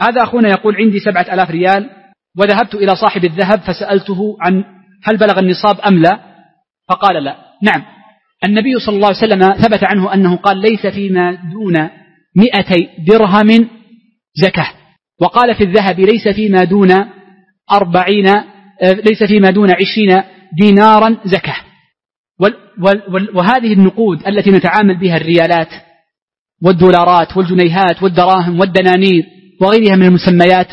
هذا أخونا يقول عندي 7000 ريال وذهبت إلى صاحب الذهب فسألته عن هل بلغ النصاب أم لا، فقال لا. نعم، النبي صلى الله عليه وسلم ثبت عنه أنه قال ليس فيما دون 200 درهم زكاة، وقال في الذهب ليس فيما دون 20 دينارا زكاة. وهذه النقود التي نتعامل بها الريالات والدولارات والجنيهات والدراهم والدنانير وغيرها من المسميات،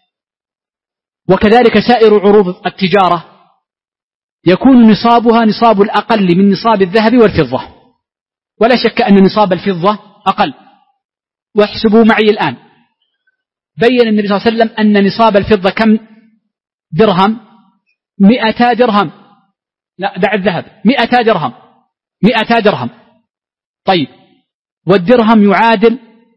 وكذلك سائر عروض التجارة، يكون نصابها نصاب الأقل من نصاب الذهب والفضة، ولا شك أن نصاب الفضة أقل. واحسبوا معي الآن، بين النبي صلى الله عليه وسلم أن نصاب الفضة كم درهم؟ 200 درهم. لا، دع الذهب، 200 درهم. 200 درهم. طيب، والدرهم يعادل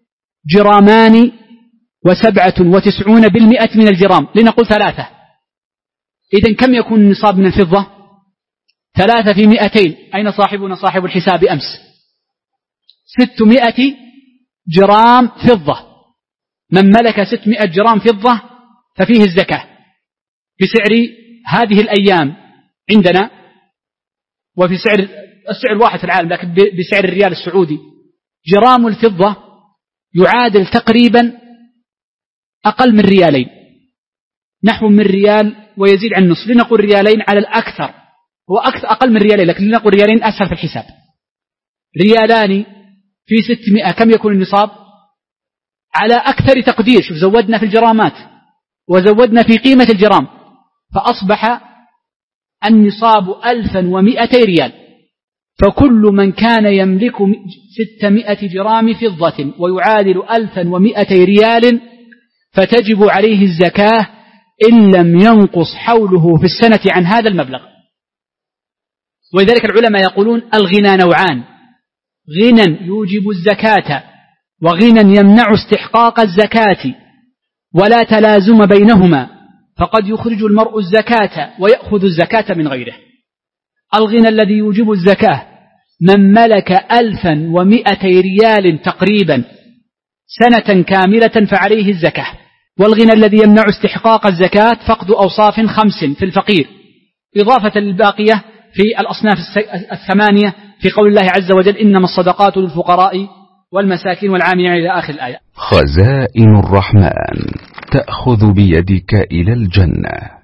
2.97 من الجرام، لنقول 3. إذن كم يكون النصاب من الفضة؟ 3 في 200. أين صاحبنا صاحب الحساب أمس؟ 600 جرام فضة. من ملك 600 جرام فضة ففيه الزكاة بسعر هذه الأيام عندنا، وفي السعر واحد في العالم، لكن بسعر الريال السعودي جرام الفضة يعادل تقريبا أقل من ريالين، نحو من ريال ويزيد عن نصف، لنقول ريالين على الأكثر، هو أقل من ريالين، لكن لنقول ريالين أسهل في الحساب. ريالان في 600 كم يكون النصاب؟ على أكثر تقدير، شوف زودنا في الجرامات وزودنا في قيمة الجرام، فأصبح النصاب 1200 ريال. فكل من كان يملك 600 جرام فضة ويعادل 1200 ريال فتجب عليه الزكاة إن لم ينقص حوله في السنة عن هذا المبلغ. ولذلك العلماء يقولون الغنى نوعان: غنى يوجب الزكاة وغنى يمنع استحقاق الزكاة، ولا تلازم بينهما، فقد يخرج المرء الزكاة ويأخذ الزكاة من غيره. الغنى الذي يوجب الزكاة من ملك 1200 ريال تقريبا سنة كاملة فعليه الزكاة. والغنى الذي يمنع استحقاق الزكاة فقد أوصاف 5 في الفقير، إضافة للباقية في الأصناف 8 في قول الله عز وجل: إنما الصدقات للفقراء والمساكين والعاملين إلى آخر الآية. خزائن الرحمن تأخذ بيدك إلى الجنة.